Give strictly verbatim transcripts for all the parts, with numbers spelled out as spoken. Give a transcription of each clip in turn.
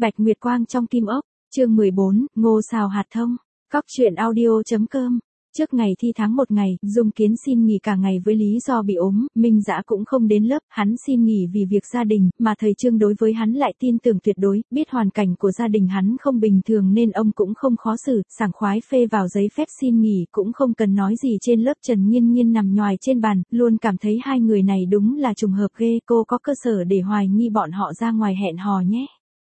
Bạch Nguyệt Quang trong kim ốc, chương mười bốn, ngô xào hạt thông, cóc truyện audio.com. Trước ngày thi tháng một ngày, Dung Kiến xin nghỉ cả ngày với lý do bị ốm, Minh Dã cũng không đến lớp, hắn xin nghỉ vì việc gia đình, mà thầy Trương đối với hắn lại tin tưởng tuyệt đối, biết hoàn cảnh của gia đình hắn không bình thường nên ông cũng không khó xử, sảng khoái phê vào giấy phép xin nghỉ, cũng không cần nói gì trên lớp. Trần Nghiên Nghiên nằm nhoài trên bàn, luôn cảm thấy hai người này đúng là trùng hợp ghê, cô có cơ sở để hoài nghi bọn họ ra ngoài hẹn hò nhé.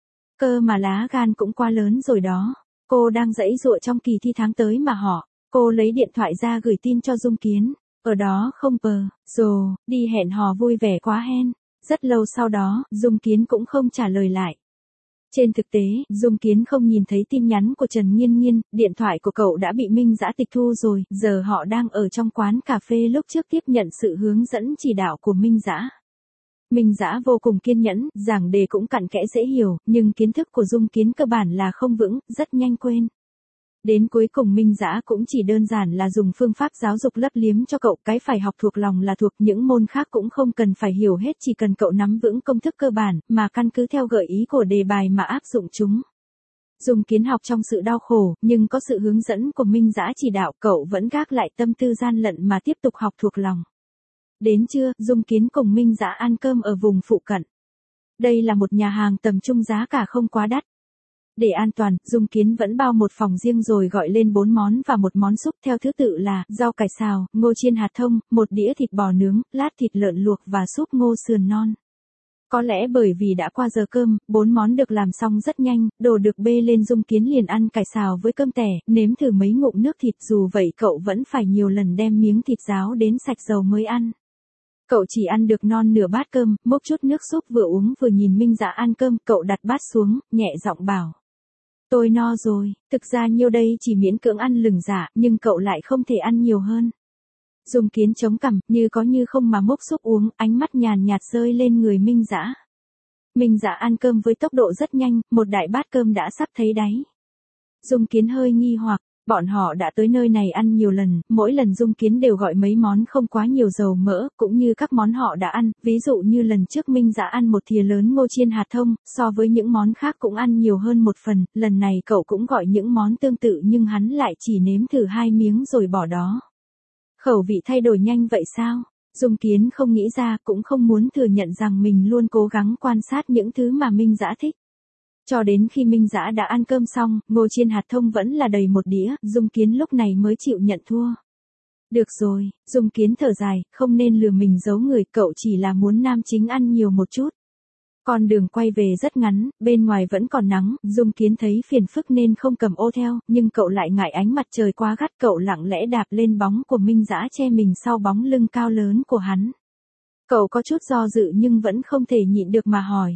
Cơ mà lá gan cũng quá lớn rồi đó, cô đang giãy giụa trong kỳ thi tháng tới mà họ. Cô lấy điện thoại ra gửi tin cho Dung Kiến, ở đó không bờ, rồ, đi hẹn hò vui vẻ quá hen. Rất lâu sau đó, Dung Kiến cũng không trả lời lại. Trên thực tế, Dung Kiến không nhìn thấy tin nhắn của Trần Nghiên Nghiên, điện thoại của cậu đã bị Minh Dã tịch thu rồi, giờ họ đang ở trong quán cà phê lúc trước tiếp nhận sự hướng dẫn chỉ đạo của Minh Dã. Minh Dã vô cùng kiên nhẫn, giảng đề cũng cặn kẽ dễ hiểu, nhưng kiến thức của Dung Kiến cơ bản là không vững, rất nhanh quên. Đến cuối cùng Minh Dã cũng chỉ đơn giản là dùng phương pháp giáo dục lấp liếm cho cậu, cái phải học thuộc lòng là thuộc, những môn khác cũng không cần phải hiểu hết, chỉ cần cậu nắm vững công thức cơ bản, mà căn cứ theo gợi ý của đề bài mà áp dụng chúng. Dung Kiến học trong sự đau khổ, nhưng có sự hướng dẫn của Minh Dã chỉ đạo, cậu vẫn gác lại tâm tư gian lận mà tiếp tục học thuộc lòng. Đến trưa, Dung Kiến cùng Minh Dã ăn cơm ở vùng phụ cận. Đây là một nhà hàng tầm trung giá cả không quá đắt. Để an toàn, Dung Kiến vẫn bao một phòng riêng rồi gọi lên bốn món và một món súp theo thứ tự là rau cải xào, ngô chiên hạt thông, một đĩa thịt bò nướng, lát thịt lợn luộc và súp ngô sườn non. Có lẽ bởi vì đã qua giờ cơm, bốn món được làm xong rất nhanh, đồ được bê lên Dung Kiến liền ăn cải xào với cơm tẻ, nếm thử mấy ngụm nước thịt, dù vậy cậu vẫn phải nhiều lần đem miếng thịt ráo đến sạch dầu mới ăn. Cậu chỉ ăn được non nửa bát cơm, múc chút nước súp vừa uống vừa nhìn Minh Dã ăn cơm, cậu đặt bát xuống, nhẹ giọng bảo. Tôi no rồi, thực ra nhiêu đây chỉ miễn cưỡng ăn lừng dạ, nhưng cậu lại không thể ăn nhiều hơn. Dung Kiến chống cằm, như có như không mà múc súp uống, ánh mắt nhàn nhạt rơi lên người Minh Dã. Minh Dã ăn cơm với tốc độ rất nhanh, một đại bát cơm đã sắp thấy đáy. Dung Kiến hơi nghi hoặc, bọn họ đã tới nơi này ăn nhiều lần, mỗi lần Dung Kiến đều gọi mấy món không quá nhiều dầu mỡ, cũng như các món họ đã ăn, ví dụ như lần trước Minh Dã ăn một thìa lớn ngô chiên hạt thông, so với những món khác cũng ăn nhiều hơn một phần, lần này cậu cũng gọi những món tương tự nhưng hắn lại chỉ nếm thử hai miếng rồi bỏ đó. Khẩu vị thay đổi nhanh vậy sao? Dung Kiến không nghĩ ra, cũng không muốn thừa nhận rằng mình luôn cố gắng quan sát những thứ mà Minh Dã thích. Cho đến khi Minh Dã đã ăn cơm xong, ngô chiên hạt thông vẫn là đầy một đĩa, Dung Kiến lúc này mới chịu nhận thua. Được rồi, Dung Kiến thở dài, không nên lừa mình giấu người, cậu chỉ là muốn nam chính ăn nhiều một chút. Con đường quay về rất ngắn, bên ngoài vẫn còn nắng, Dung Kiến thấy phiền phức nên không cầm ô theo, nhưng cậu lại ngại ánh mặt trời quá gắt, cậu lặng lẽ đạp lên bóng của Minh Dã che mình sau bóng lưng cao lớn của hắn. Cậu có chút do dự nhưng vẫn không thể nhịn được mà hỏi.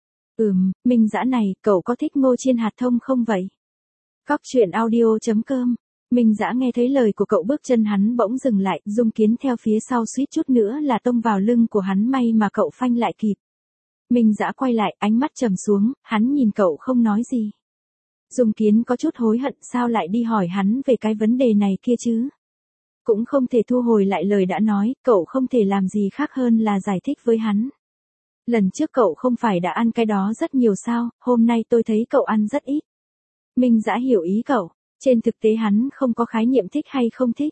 Ừm, Minh Dã này, cậu có thích ngô chiên hạt thông không vậy? Cóc truyện audio.com. Minh Dã nghe thấy lời của cậu, bước chân hắn bỗng dừng lại, Dung Kiến theo phía sau suýt chút nữa là tông vào lưng của hắn, may mà cậu phanh lại kịp. Minh Dã quay lại, ánh mắt trầm xuống, hắn nhìn cậu không nói gì. Dung Kiến có chút hối hận, sao lại đi hỏi hắn về cái vấn đề này kia chứ? Cũng không thể thu hồi lại lời đã nói, cậu không thể làm gì khác hơn là giải thích với hắn. Lần trước cậu không phải đã ăn cái đó rất nhiều sao, hôm nay tôi thấy cậu ăn rất ít. Minh Dã hiểu ý cậu, trên thực tế hắn không có khái niệm thích hay không thích.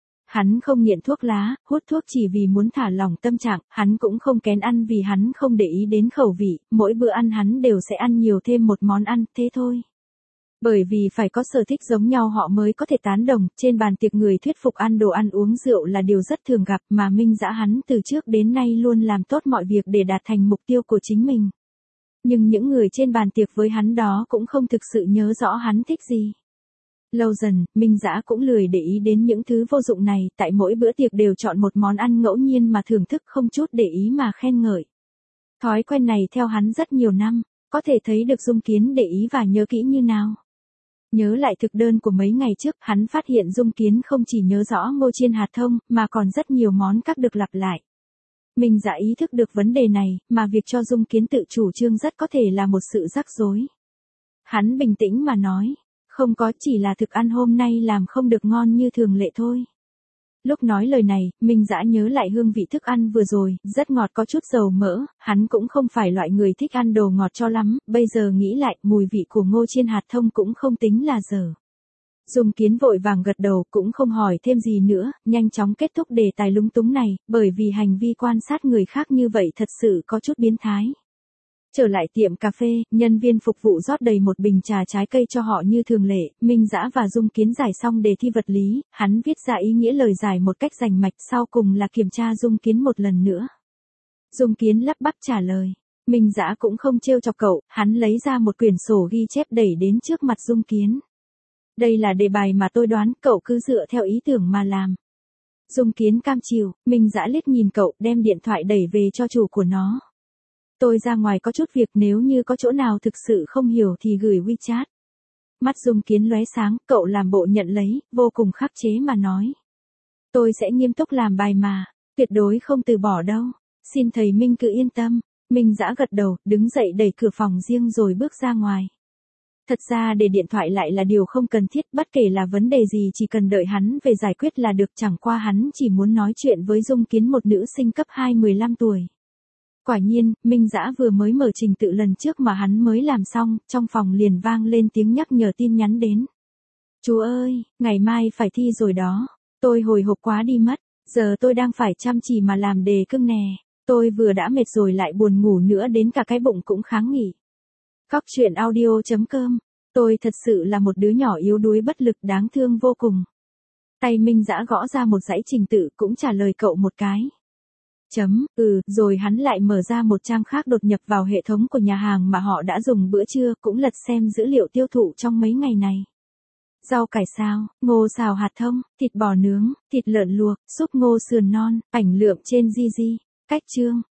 Hắn không nghiện thuốc lá, hút thuốc chỉ vì muốn thả lỏng tâm trạng, hắn cũng không kén ăn vì hắn không để ý đến khẩu vị, mỗi bữa ăn hắn đều sẽ ăn nhiều thêm một món ăn, thế thôi. Bởi vì phải có sở thích giống nhau họ mới có thể tán đồng, trên bàn tiệc người thuyết phục ăn đồ ăn uống rượu là điều rất thường gặp, mà Minh Dã hắn từ trước đến nay luôn làm tốt mọi việc để đạt thành mục tiêu của chính mình. Nhưng những người trên bàn tiệc với hắn đó cũng không thực sự nhớ rõ hắn thích gì. Lâu dần, Minh Dã cũng lười để ý đến những thứ vô dụng này, tại mỗi bữa tiệc đều chọn một món ăn ngẫu nhiên mà thưởng thức, không chút để ý mà khen ngợi. Thói quen này theo hắn rất nhiều năm, có thể thấy được Dung Kiến để ý và nhớ kỹ như nào. Nhớ lại thực đơn của mấy ngày trước, hắn phát hiện Dung Kiến không chỉ nhớ rõ ngô chiên hạt thông, mà còn rất nhiều món khác được lặp lại. Minh Dã ý thức được vấn đề này, mà việc cho Dung Kiến tự chủ trương rất có thể là một sự rắc rối. Hắn bình tĩnh mà nói, không có, chỉ là thực ăn hôm nay làm không được ngon như thường lệ thôi. Lúc nói lời này, Minh Dã nhớ lại hương vị thức ăn vừa rồi, rất ngọt có chút dầu mỡ, hắn cũng không phải loại người thích ăn đồ ngọt cho lắm, bây giờ nghĩ lại, mùi vị của ngô chiên hạt thông cũng không tính là dở. Dung Kiến vội vàng gật đầu, cũng không hỏi thêm gì nữa, nhanh chóng kết thúc đề tài lúng túng này, bởi vì hành vi quan sát người khác như vậy thật sự có chút biến thái. Trở lại tiệm cà phê, nhân viên phục vụ rót đầy một bình trà trái cây cho họ như thường lệ, Minh Dã và Dung Kiến giải xong đề thi vật lý, hắn viết ra ý nghĩa lời giải một cách rành mạch, sau cùng là kiểm tra Dung Kiến một lần nữa. Dung Kiến lắp bắp trả lời. Minh Dã cũng không trêu chọc cậu, hắn lấy ra một quyển sổ ghi chép đẩy đến trước mặt Dung Kiến. Đây là đề bài mà tôi đoán, cậu cứ dựa theo ý tưởng mà làm. Dung Kiến cam chịu, Minh Dã liếc nhìn cậu, đem điện thoại đẩy về cho chủ của nó. Tôi ra ngoài có chút việc, nếu như có chỗ nào thực sự không hiểu thì gửi WeChat. Mắt Dung Kiến lóe sáng, cậu làm bộ nhận lấy, vô cùng khắc chế mà nói. Tôi sẽ nghiêm túc làm bài mà, tuyệt đối không từ bỏ đâu. Xin thầy Minh cứ yên tâm. Minh Dã gật đầu, đứng dậy đẩy cửa phòng riêng rồi bước ra ngoài. Thật ra để điện thoại lại là điều không cần thiết, bất kể là vấn đề gì chỉ cần đợi hắn về giải quyết là được, chẳng qua hắn chỉ muốn nói chuyện với Dung Kiến, một nữ sinh cấp hai mười lăm tuổi. Quả nhiên, Minh Dã vừa mới mở trình tự lần trước mà hắn mới làm xong, trong phòng liền vang lên tiếng nhắc nhở tin nhắn đến. Chú ơi, ngày mai phải thi rồi đó. Tôi hồi hộp quá đi mất, giờ tôi đang phải chăm chỉ mà làm đề cưng nè. Tôi vừa đã mệt rồi lại buồn ngủ nữa, đến cả cái bụng cũng kháng nghỉ. Cóc truyện audio chấm com. Tôi thật sự là một đứa nhỏ yếu đuối bất lực đáng thương vô cùng. Tay Minh Dã gõ ra một dãy trình tự, cũng trả lời cậu một cái. Chấm, ừ, rồi hắn lại mở ra một trang khác, đột nhập vào hệ thống của nhà hàng mà họ đã dùng bữa trưa, cũng lật xem dữ liệu tiêu thụ trong mấy ngày này. Rau cải xào, ngô xào hạt thông, thịt bò nướng, thịt lợn luộc, súp ngô sườn non, ảnh lượm trên Gigi. Cách chương.